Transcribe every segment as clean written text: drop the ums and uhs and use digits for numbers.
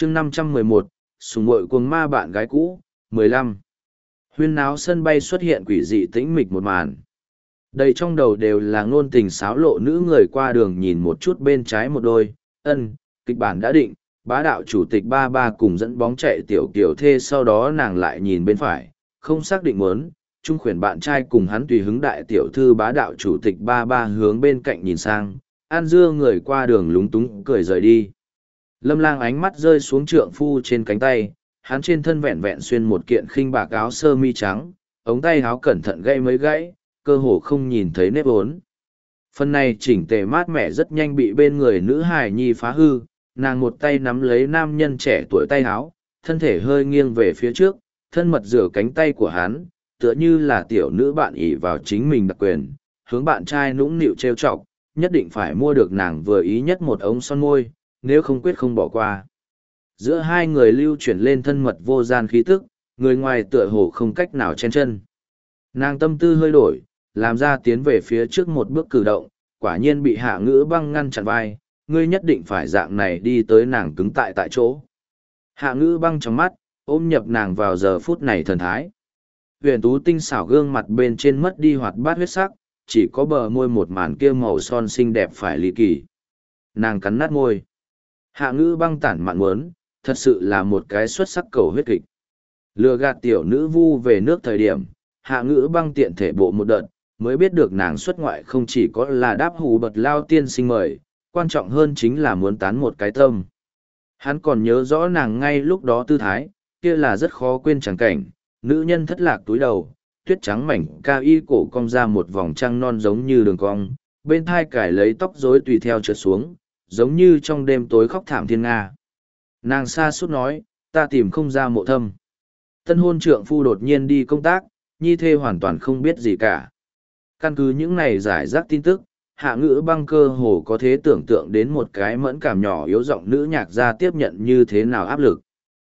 chương 511, sùng muội cuồng ma bạn gái cũ, 15. Huyên náo sân bay xuất hiện quỷ dị tĩnh mịch một màn. Đầy trong đầu đều là ngôn tình xáo lộ nữ người qua đường nhìn một chút bên trái một đôi, kịch bản đã định, bá đạo chủ tịch ba ba cùng dẫn bóng chạy tiểu kiểu thê, sau đó nàng lại nhìn bên phải, không xác định muốn, trung khuyển bạn trai cùng hắn tùy hứng đại tiểu thư bá đạo chủ tịch ba ba hướng bên cạnh nhìn sang, An Dưa người qua đường lúng túng cười rời đi. Lâm Lang ánh mắt rơi xuống trượng phu trên cánh tay, hắn trên thân vẹn vẹn xuyên một kiện khinh bạc áo sơ mi trắng, ống tay áo cẩn thận gãy mấy gãy, cơ hồ không nhìn thấy nếp vốn. Phần này chỉnh tề mát mẻ rất nhanh bị bên người nữ hài nhi phá hư, nàng một tay nắm lấy nam nhân trẻ tuổi tay áo, thân thể hơi nghiêng về phía trước, thân mật rửa cánh tay của hắn, tựa như là tiểu nữ bạn ỷ vào chính mình đặc quyền, hướng bạn trai nũng nịu trêu chọc, nhất định phải mua được nàng vừa ý nhất một ống son môi, nếu không quyết không bỏ qua. Giữa hai người lưu chuyển lên thân mật vô gian khí tức, người ngoài tựa hồ không cách nào chen chân. Nàng tâm tư hơi đổi, làm ra tiến về phía trước một bước cử động, quả nhiên bị Hạ Ngữ Băng ngăn chặn vai, ngươi nhất định phải dạng này đi tới, nàng cứng tại chỗ. Hạ Ngữ Băng trong mắt, ôm nhập nàng vào giờ phút này thần thái. Huyền tú tinh xảo gương mặt bên trên mất đi hoạt bát huyết sắc, chỉ có bờ môi một màn kia màu son xinh đẹp phải ly kỳ. Nàng cắn nát môi. Hạ Ngữ Băng tản mạn muốn, thật sự là một cái xuất sắc cầu huyết kịch. Lừa gạt tiểu nữ vu về nước thời điểm, Hạ Ngữ Băng tiện thể bộ một đợt, mới biết được nàng xuất ngoại không chỉ có là đáp hù bật lao tiên sinh mời, quan trọng hơn chính là muốn tán một cái tâm. Hắn còn nhớ rõ nàng ngay lúc đó tư thái, kia là rất khó quên chẳng cảnh, nữ nhân thất lạc túi đầu, tuyết trắng mảnh ca y cổ cong ra một vòng trăng non giống như đường cong, bên thai cải lấy tóc rối tùy theo trượt xuống, giống như trong đêm tối khóc thảm thiên nga. Nàng xa suốt nói, ta tìm không ra Mộ Thâm. Tân hôn trượng phu đột nhiên đi công tác, nhi thê hoàn toàn không biết gì cả. Căn cứ những này giải rác tin tức, Hạ Ngữ Băng cơ hồ có thể tưởng tượng đến một cái mẫn cảm nhỏ yếu giọng nữ nhạc gia tiếp nhận như thế nào áp lực.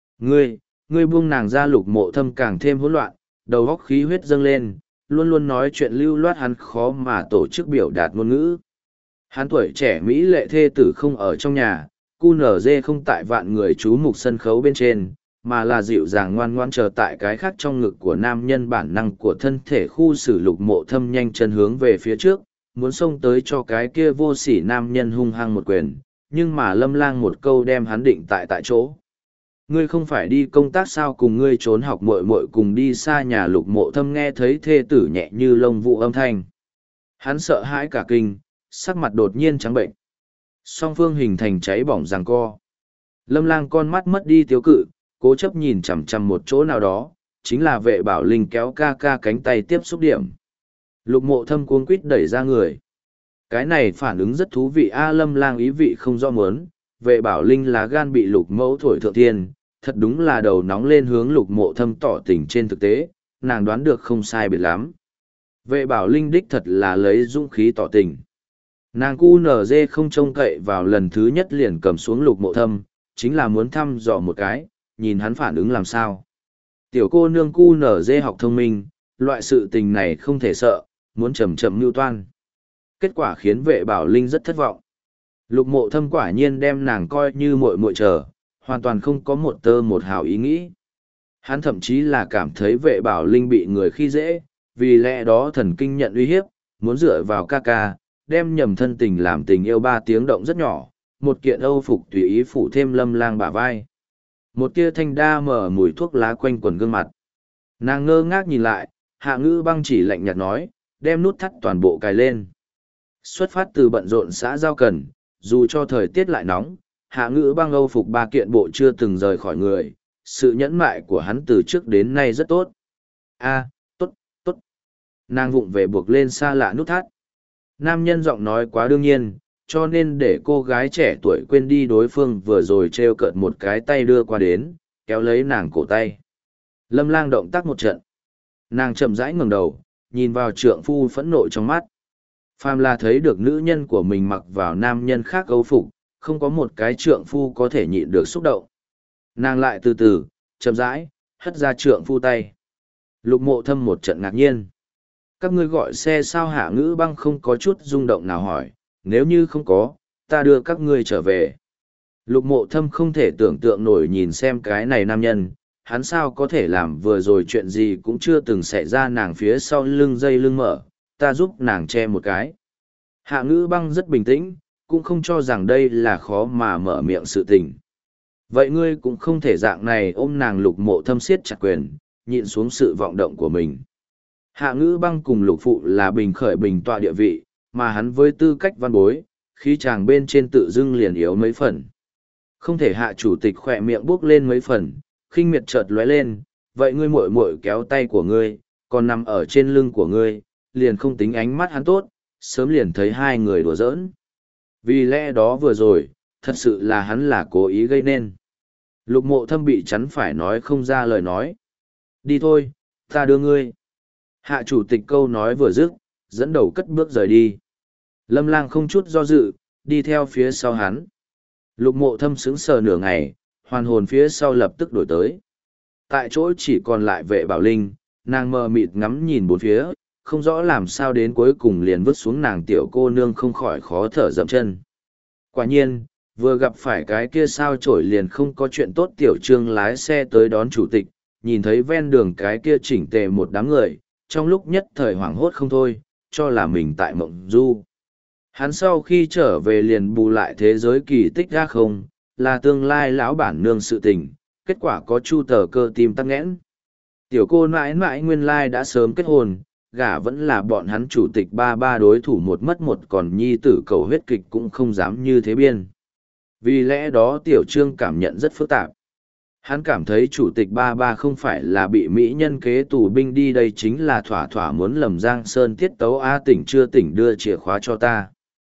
Ngươi buông nàng ra. Lục Mộ Thâm càng thêm hỗn loạn, đầu óc khí huyết dâng lên, luôn luôn nói chuyện lưu loát, hắn khó mà tổ chức biểu đạt ngôn ngữ. Hắn tuổi trẻ mỹ lệ thê tử không ở trong nhà, QNZ không tại vạn người chú mục sân khấu bên trên, mà là dịu dàng ngoan ngoan chờ tại cái khác trong ngực của nam nhân. Bản năng của thân thể khu xử Lục Mộ Thâm nhanh chân hướng về phía trước, muốn xông tới cho cái kia vô sỉ nam nhân hung hăng một quyền, nhưng mà Lâm Lang một câu đem hắn định tại chỗ. Ngươi không phải đi công tác sao, cùng ngươi trốn học muội muội cùng đi xa nhà. Lục Mộ Thâm nghe thấy thê tử nhẹ như lông vũ âm thanh. Hắn sợ hãi cả kinh, sắc mặt đột nhiên trắng bệnh. Song phương hình thành cháy bỏng giằng co. Lâm Lang con mắt mất đi tiêu cự, cố chấp nhìn chằm chằm một chỗ nào đó, chính là Vệ Bảo Linh kéo ca ca cánh tay tiếp xúc điểm. Lục Mộ Thâm cuống quýt đẩy ra người. Cái này phản ứng rất thú vị a. Lâm Lang ý vị không rõ mớn, Vệ Bảo Linh lá gan bị Lục Mẫu thổi thượng thiên, thật đúng là đầu nóng lên hướng Lục Mộ Thâm tỏ tình. Trên thực tế, nàng đoán được không sai biệt lắm. Vệ Bảo Linh đích thật là lấy dũng khí tỏ tình. Nàng QNZ không trông cậy vào lần thứ nhất liền cầm xuống Lục Mộ Thâm, chính là muốn thăm dò một cái, nhìn hắn phản ứng làm sao. Tiểu cô nương QNZ học thông minh, loại sự tình này không thể sợ, muốn chậm mưu toan. Kết quả khiến Vệ Bảo Linh rất thất vọng. Lục Mộ Thâm quả nhiên đem nàng coi như muội muội chờ, hoàn toàn không có một tơ một hào ý nghĩ. Hắn thậm chí là cảm thấy Vệ Bảo Linh bị người khi dễ, vì lẽ đó thần kinh nhận uy hiếp, muốn dựa vào ca ca, đem nhầm thân tình làm tình yêu. 3 tiếng động rất nhỏ, một kiện âu phục tùy ý phủ thêm Lâm Lang bả vai. Một tia thanh đa mở mùi thuốc lá quanh quần gương mặt. Nàng ngơ ngác nhìn lại, Hạ Ngữ Băng chỉ lạnh nhạt nói, đem nút thắt toàn bộ cài lên. Xuất phát từ bận rộn xã giao cần, dù cho thời tiết lại nóng, Hạ Ngữ Băng âu phục 3 kiện bộ chưa từng rời khỏi người, sự nhẫn mại của hắn từ trước đến nay rất tốt. Tốt. Nàng vụng về buộc lên xa lạ nút thắt. Nam nhân giọng nói quá đương nhiên, cho nên để cô gái trẻ tuổi quên đi đối phương vừa rồi trêu cợt một cái tay đưa qua đến, kéo lấy nàng cổ tay. Lâm Lang động tác một trận. Nàng chậm rãi ngẩng đầu, nhìn vào trượng phu phẫn nộ trong mắt. Phàm là thấy được nữ nhân của mình mặc vào nam nhân khác âu phục, không có một cái trượng phu có thể nhịn được xúc động. Nàng lại từ từ, chậm rãi, hất ra trượng phu tay. Lục Mộ Thâm một trận ngạc nhiên. Các ngươi gọi xe sao? Hạ Ngữ Băng không có chút rung động nào hỏi, nếu như không có, ta đưa các ngươi trở về. Lục Mộ Thâm không thể tưởng tượng nổi nhìn xem cái này nam nhân, hắn sao có thể làm vừa rồi chuyện gì cũng chưa từng xảy ra. Nàng phía sau lưng dây lưng mở, ta giúp nàng che một cái. Hạ Ngữ Băng rất bình tĩnh, cũng không cho rằng đây là khó mà mở miệng sự tình. Vậy ngươi cũng không thể dạng này ôm nàng. Lục Mộ Thâm siết chặt quyền, nhịn xuống sự vọng động của mình. Hạ Ngữ Băng cùng Lục Phụ là bình khởi bình tọa địa vị, mà hắn với tư cách văn bối, khi chàng bên trên tự dưng liền yếu mấy phần. Không thể Hạ chủ tịch khỏe miệng buốc lên mấy phần, khinh miệt chợt lóe lên, vậy ngươi muội muội kéo tay của ngươi, còn nằm ở trên lưng của ngươi, liền không tính ánh mắt hắn tốt, sớm liền thấy hai người đùa giỡn. Vì lẽ đó vừa rồi, thật sự là hắn là cố ý gây nên. Lục Mộ Thâm bị chắn phải nói không ra lời nói. Đi thôi, ta đưa ngươi. Hạ chủ tịch câu nói vừa dứt, dẫn đầu cất bước rời đi. Lâm Lang không chút do dự, đi theo phía sau hắn. Lục Mộ Thâm sững sờ nửa ngày, hoàn hồn phía sau lập tức đổi tới. Tại chỗ chỉ còn lại Vệ Bảo Linh, nàng mờ mịt ngắm nhìn bốn phía, không rõ làm sao đến cuối cùng liền vứt xuống nàng tiểu cô nương không khỏi khó thở dậm chân. Quả nhiên, vừa gặp phải cái kia sao chổi liền không có chuyện tốt. Tiểu Trương lái xe tới đón chủ tịch, nhìn thấy ven đường cái kia chỉnh tề một đám người, trong lúc nhất thời hoảng hốt không thôi, cho là mình tại mộng du. Hắn sau khi trở về liền bù lại thế giới kỳ tích ra không, là tương lai lão bản nương sự tình, kết quả có chu tờ cơ tim tắc nghẽn. Tiểu cô mãi mãi nguyên lai đã sớm kết hôn, gả vẫn là bọn hắn chủ tịch ba đối thủ một mất một, còn nhi tử cầu huyết kịch cũng không dám như thế biên. Vì lẽ đó Tiểu Trương cảm nhận rất phức tạp. Hắn cảm thấy chủ tịch ba không phải là bị mỹ nhân kế tù binh đi, đây chính là thỏa thỏa muốn lầm Giang Sơn tiết tấu. A tỉnh chưa tỉnh, đưa chìa khóa cho ta.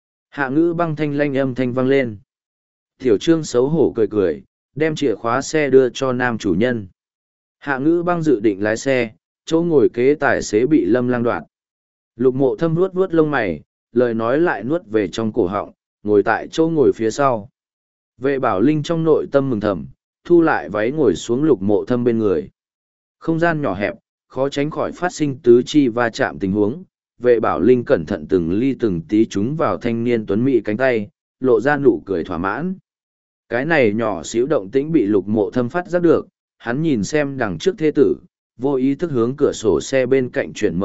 Hạ Ngữ Băng thanh lanh âm thanh vang lên. Tiểu Trương xấu hổ cười cười, đem chìa khóa xe đưa cho nam chủ nhân. Hạ Ngữ Băng dự định lái xe, chỗ ngồi kế tài xế bị Lâm Lang đoạt. Lục Mộ Thâm vuốt vuốt lông mày, lời nói lại nuốt về trong cổ họng, ngồi tại chỗ ngồi phía sau. Vệ Bảo Linh trong nội tâm mừng thầm, thu lại váy ngồi xuống Lục Mộ Thâm bên người. Không gian nhỏ hẹp, khó tránh khỏi phát sinh tứ chi va chạm tình huống. Vệ Bảo Linh cẩn thận từng ly từng tí chúng vào thanh niên tuấn mỹ cánh tay, lộ ra nụ cười thỏa mãn. Cái này nhỏ xíu động tĩnh bị Lục Mộ Thâm phát giác được, hắn nhìn xem đằng trước thê tử, vô ý thức hướng cửa sổ xe bên cạnh chuyển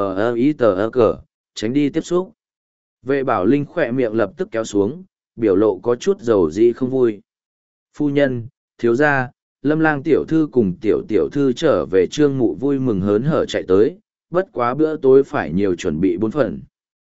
cờ, tránh đi tiếp xúc. Vệ Bảo Linh khỏe miệng lập tức kéo xuống, biểu lộ có chút dầu dĩ không vui. Phu nhân, thiếu gia, Lâm Lang tiểu thư cùng tiểu thư trở về. Trương Mụ vui mừng hớn hở chạy tới, bất quá bữa tối phải nhiều chuẩn bị 4 phần.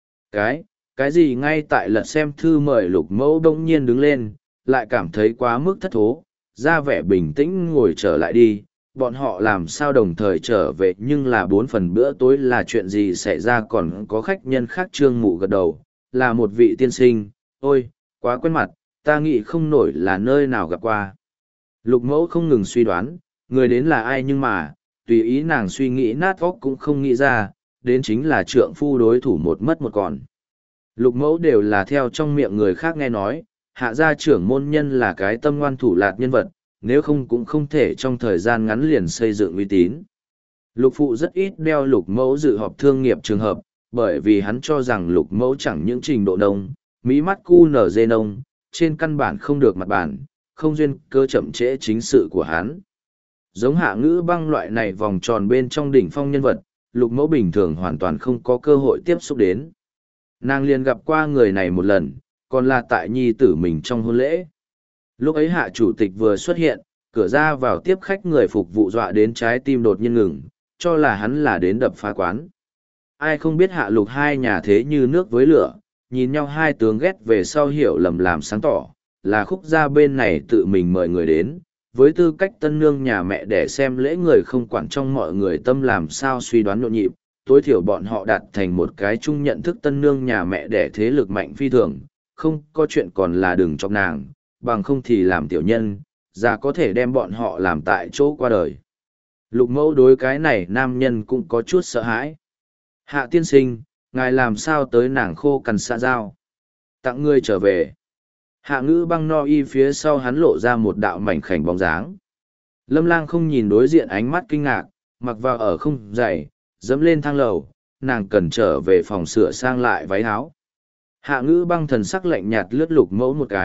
Cái gì? Ngay tại lật xem thư mời Lục Mẫu đông nhiên đứng lên, lại cảm thấy quá mức thất thố, ra vẻ bình tĩnh ngồi trở lại đi. Bọn họ làm sao đồng thời trở về, nhưng là 4 phần bữa tối là chuyện gì xảy ra, còn có khách nhân khác? Trương Mụ gật đầu, là một vị tiên sinh. Ôi, quá quen mặt, ta nghĩ không nổi là nơi nào gặp qua. Lục Mẫu không ngừng suy đoán, người đến là ai, nhưng mà, tùy ý nàng suy nghĩ nát óc cũng không nghĩ ra, đến chính là trượng phu đối thủ một mất một còn. Lục Mẫu đều là theo trong miệng người khác nghe nói, Hạ gia trưởng môn nhân là cái tâm ngoan thủ lạt nhân vật, nếu không cũng không thể trong thời gian ngắn liền xây dựng uy tín. Lục Phụ rất ít đeo Lục Mẫu dự họp thương nghiệp trường hợp, bởi vì hắn cho rằng Lục Mẫu chẳng những trình độ nông, mỹ mắt cu nở dê nông, trên căn bản không được mặt bản, không duyên cơ chậm trễ chính sự của hắn. Giống Hạ Ngữ Băng loại này vòng tròn bên trong đỉnh phong nhân vật, Lục Mẫu bình thường hoàn toàn không có cơ hội tiếp xúc đến. Nàng liền gặp qua người này một lần, còn là tại nhi tử mình trong hôn lễ. Lúc ấy Hạ chủ tịch vừa xuất hiện, cửa ra vào tiếp khách người phục vụ dọa đến trái tim đột nhiên ngừng, cho là hắn là đến đập phá quán. Ai không biết Hạ Lục hai nhà thế như nước với lửa, nhìn nhau hai tướng ghét về sau hiểu lầm làm sáng tỏ, là Khúc gia bên này tự mình mời người đến, với tư cách tân nương nhà mẹ để xem lễ người không quản trong mọi người tâm làm sao suy đoán nhộn nhịp, tối thiểu bọn họ đạt thành một cái chung nhận thức tân nương nhà mẹ để thế lực mạnh phi thường, không có chuyện còn là đừng trong nàng, bằng không thì làm tiểu nhân, già có thể đem bọn họ làm tại chỗ qua đời. Lục Mẫu đối cái này nam nhân cũng có chút sợ hãi. Hạ tiên sinh, ngài làm sao tới? Nàng khô cằn xã giao. Tặng ngươi trở về. Hạ Ngữ Băng no y phía sau hắn lộ ra một đạo mảnh khảnh bóng dáng. Lâm Lang không nhìn đối diện ánh mắt kinh ngạc, mặc vào ở không dày, dẫm lên thang lầu, nàng cần trở về phòng sửa sang lại váy áo. Hạ Ngữ Băng thần sắc lạnh nhạt lướt Lục Mẫu một cái,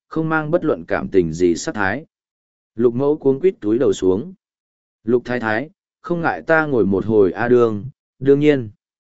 không mang bất luận cảm tình gì sát thái. Lục mẫu cuống quít túi đầu xuống. Lục thái thái, không ngại ta ngồi một hồi đương nhiên.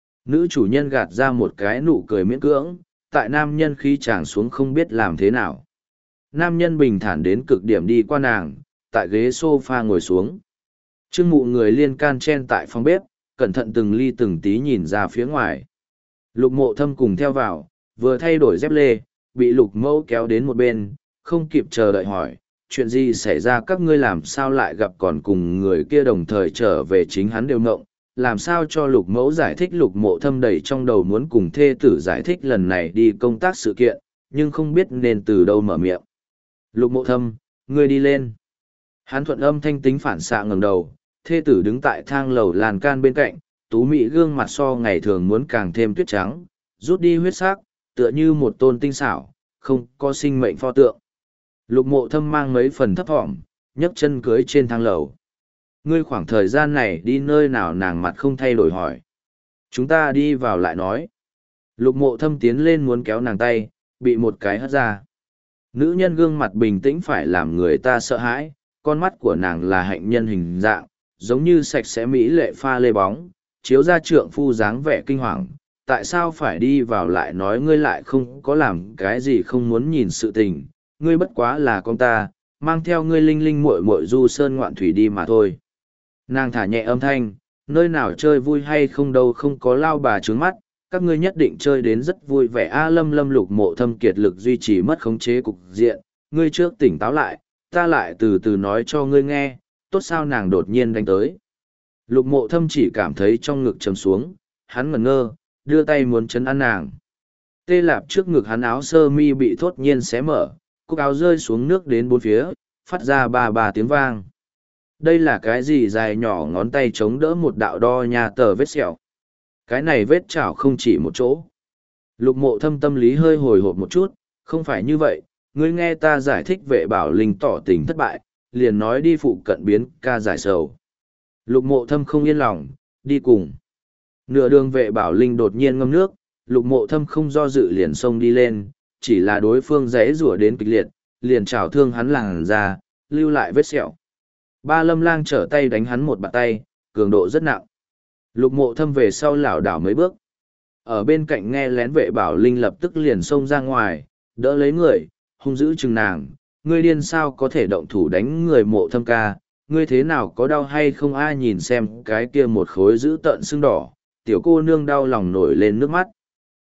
Nữ chủ nhân gạt ra một cái nụ cười miễn cưỡng, tại nam nhân khi chàng xuống không biết làm thế nào. Nam nhân bình thản đến cực điểm đi qua nàng, tại ghế sofa ngồi xuống. Trương Mụ người liên can chen tại phòng bếp, cẩn thận từng ly từng tí nhìn ra phía ngoài. Lục Mộ Thâm cùng theo vào, vừa thay đổi dép lê, bị Lục Mẫu kéo đến một bên, không kịp chờ đợi hỏi, chuyện gì xảy ra, các ngươi làm sao lại gặp còn cùng người kia đồng thời trở về, chính hắn đều ngộng, làm sao cho Lục Mẫu giải thích. Lục Mộ Thâm đầy trong đầu muốn cùng thê tử giải thích lần này đi công tác sự kiện, nhưng không biết nên từ đâu mở miệng. Lục Mộ Thâm, ngươi đi lên. Hắn thuận âm thanh tính phản xạ ngẩng đầu, thê tử đứng tại thang lầu lan can bên cạnh, tú mị gương mặt so ngày thường muốn càng thêm tuyết trắng, rút đi huyết sắc, tựa như một tôn tinh xảo, không có sinh mệnh pho tượng. Lục Mộ Thâm mang mấy phần thấp thỏm, nhấc chân cưới trên thang lầu. Ngươi khoảng thời gian này đi nơi nào? Nàng mặt không thay đổi hỏi. Chúng ta đi vào lại nói. Lục Mộ Thâm tiến lên muốn kéo nàng tay, bị một cái hất ra. Nữ nhân gương mặt bình tĩnh phải làm người ta sợ hãi, con mắt của nàng là hạnh nhân hình dạng, giống như sạch sẽ mỹ lệ pha lê bóng, chiếu ra trượng phu dáng vẻ kinh hoàng. Tại sao phải đi vào lại nói? Ngươi lại không có làm cái gì không muốn nhìn sự tình, ngươi bất quá là con ta, mang theo ngươi linh linh muội muội du sơn ngoạn thủy đi mà thôi. Nàng thả nhẹ âm thanh, nơi nào chơi vui hay không đâu, không có lao bà trướng mắt, các ngươi nhất định chơi đến rất vui vẻ. Lâm Lâm. Lục Mộ Thâm kiệt lực duy trì mất khống chế cục diện, ngươi trước tỉnh táo lại, ta lại từ từ nói cho ngươi nghe, tốt sao? Nàng đột nhiên đánh tới. Lục Mộ Thâm chỉ cảm thấy trong ngực trầm xuống, hắn ngẩn ngơ, đưa tay muốn chấn an nàng. Tê lạp trước ngực hắn áo sơ mi bị thốt nhiên xé mở, cúc áo rơi xuống nước đến bốn phía, phát ra ba tiếng vang. Đây là cái gì? Dài nhỏ ngón tay chống đỡ một đạo đo nhà tờ vết sẹo. Cái này vết chảo không chỉ một chỗ. Lục Mộ Thâm tâm lý hơi hồi hộp một chút, không phải như vậy, ngươi nghe ta giải thích. Vệ Bảo Linh tỏ tình thất bại, liền nói đi phụ cận biến ca giải sầu. Lục Mộ Thâm không yên lòng, đi cùng. Nửa đường Vệ Bảo Linh đột nhiên ngâm nước, Lục Mộ Thâm không do dự liền xông đi lên, chỉ là đối phương giãy giụa đến kịch liệt, liền chảo thương hắn làn ra, lưu lại vết sẹo. Ba Lâm Lang trở tay đánh hắn một bạt tay, cường độ rất nặng. Lục Mộ Thâm về sau lảo đảo mấy bước. Ở bên cạnh nghe lén Vệ Bảo Linh lập tức liền xông ra ngoài, đỡ lấy người, hung dữ chừng nàng. Ngươi điên sao có thể động thủ đánh người? Mộ Thâm ca, ngươi thế nào, có đau hay không? Ai nhìn xem cái kia một khối dữ tợn sưng đỏ, tiểu cô nương đau lòng nổi lên nước mắt.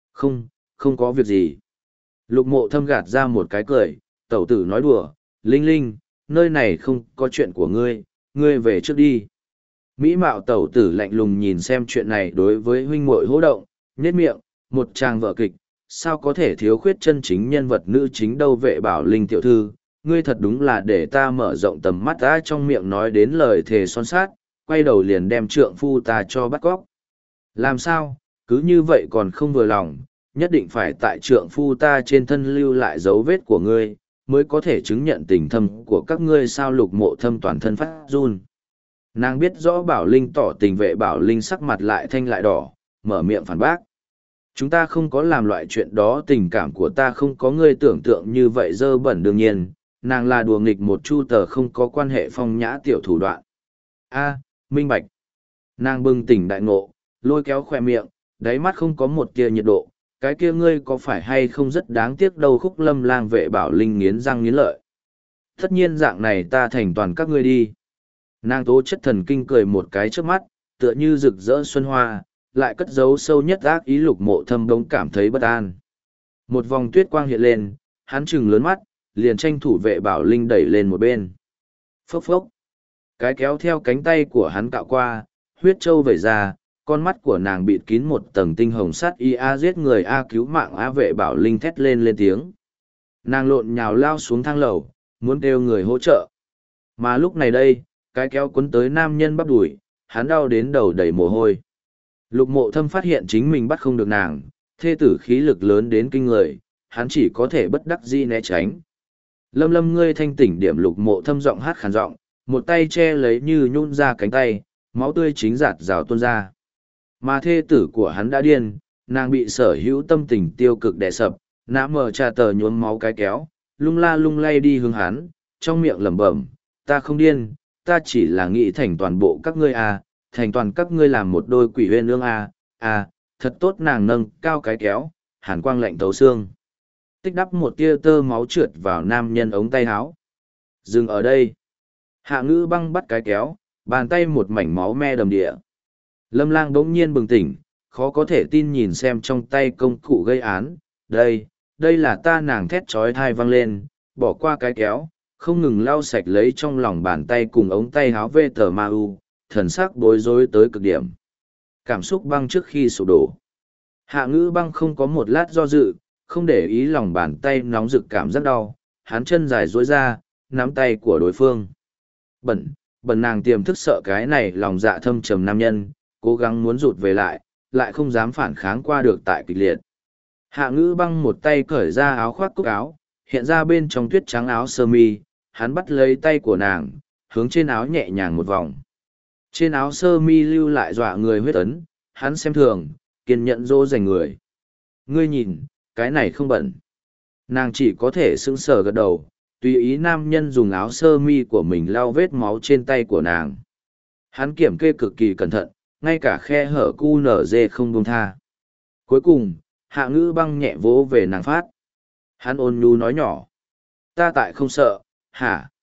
Không có việc gì. Lục Mộ Thâm gạt ra một cái cười, tẩu tử nói đùa, Linh Linh, nơi này không có chuyện của ngươi, ngươi về trước đi. Mỹ mạo tẩu tử lạnh lùng nhìn xem chuyện này đối với huynh muội hô động, nhếch miệng, một tràng vở kịch, sao có thể thiếu khuyết chân chính nhân vật nữ chính đâu? Vệ Bảo Linh tiểu thư, ngươi thật đúng là để ta mở rộng tầm mắt. Ta trong miệng nói đến lời thề son sát, quay đầu liền đem trượng phu ta cho bắt cóc. Làm sao, cứ như vậy còn không vừa lòng, nhất định phải tại trượng phu ta trên thân lưu lại dấu vết của ngươi, mới có thể chứng nhận tình thâm của các ngươi sao? Lục Mộ Thâm toàn thân phát run. Nàng biết rõ Bảo Linh tỏ tình. Vệ Bảo Linh sắc mặt lại thanh lại đỏ, mở miệng phản bác. Chúng ta không có làm loại chuyện đó, tình cảm của ta không có ngươi tưởng tượng như vậy dơ bẩn. Đương nhiên, nàng là đùa nghịch một chu tờ không có quan hệ phong nhã tiểu thủ đoạn. Minh bạch. Nàng bừng tỉnh đại ngộ, lôi kéo khoe miệng, đáy mắt không có một tia nhiệt độ. Cái kia ngươi có phải hay không rất đáng tiếc đâu? Khúc Lâm Lang. Vệ Bảo Linh nghiến răng nghiến lợi. Tất nhiên dạng này ta thành toàn các ngươi đi. Nàng tố chất thần kinh cười một cái trước mắt, tựa như rực rỡ xuân hoa, lại cất giấu sâu nhất ác ý. Lục Mộ Thâm đống cảm thấy bất an. Một vòng tuyết quang hiện lên, hắn trừng lớn mắt, liền tranh thủ Vệ Bảo Linh đẩy lên một bên. Phốc phốc. Cái kéo theo cánh tay của hắn cạo qua, huyết trâu vẩy ra, con mắt của nàng bịt kín một tầng tinh hồng sắt. Giết người cứu mạng Vệ Bảo Linh thét lên tiếng. Nàng lộn nhào lao xuống thang lầu, muốn kêu người hỗ trợ. Mà lúc này đây, cái kéo cuốn tới nam nhân bắp đùi, hắn đau đến đầu đầy mồ hôi. Lục Mộ Thâm phát hiện chính mình bắt không được nàng, thê tử khí lực lớn đến kinh người, hắn chỉ có thể bất đắc dĩ né tránh. Lâm Lâm, ngươi thanh tỉnh điểm. Lục Mộ Thâm giọng hát khàn giọng, một tay che lấy như nhún ra cánh tay, máu tươi chính giạt rào tuôn ra. Mà thê tử của hắn đã điên, nàng bị sở hữu tâm tình tiêu cực đè sập, nã mờ trà tờ nhuốm máu cái kéo, lung la lung lay đi hướng hắn, trong miệng lẩm bẩm, ta không điên, ta chỉ là nghĩ thành toàn bộ các ngươi à, thành toàn các ngươi làm một đôi quỷ huyên ương à, à, thật tốt. Nàng nâng cao cái kéo, hàn quang lạnh thấu xương. Tích đắp một tia tơ máu trượt vào nam nhân ống tay áo. Dừng ở đây. Hạ Ngữ Băng bắt cái kéo, bàn tay một mảnh máu me đầm địa. Lâm Lang bỗng nhiên bừng tỉnh, khó có thể tin nhìn xem trong tay công cụ gây án. Đây là ta. Nàng thét chói tai vang lên, bỏ qua cái kéo, không ngừng lau sạch lấy trong lòng bàn tay cùng ống tay áo vê tờ ma u, thần sắc bối rối tới cực điểm. Cảm xúc băng trước khi sụp đổ. Hạ Ngữ Băng không có một lát do dự, không để ý lòng bàn tay nóng rực cảm giác đau, hắn chân dài duỗi ra, nắm tay của đối phương. Bẩn nàng tiềm thức sợ cái này lòng dạ thâm trầm nam nhân, cố gắng muốn rụt về lại không dám phản kháng qua được tại kịch liệt. Hạ Ngữ Băng một tay cởi ra áo khoác cúc áo, hiện ra bên trong tuyết trắng áo sơ mi, hắn bắt lấy tay của nàng, hướng trên áo nhẹ nhàng một vòng. Trên áo sơ mi lưu lại dọa người huyết ấn, hắn xem thường, kiên nhẫn dỗ dành người. Ngươi nhìn, cái này không bẩn. Nàng chỉ có thể sững sờ gật đầu, tùy ý nam nhân dùng áo sơ mi của mình lau vết máu trên tay của nàng. Hắn kiểm kê cực kỳ cẩn thận, ngay cả khe hở cu nở dê không buông tha. Cuối cùng, Hạ Ngữ Băng nhẹ vỗ về nàng phát. Hắn ôn nhu nói nhỏ. Ta tại không sợ, hả?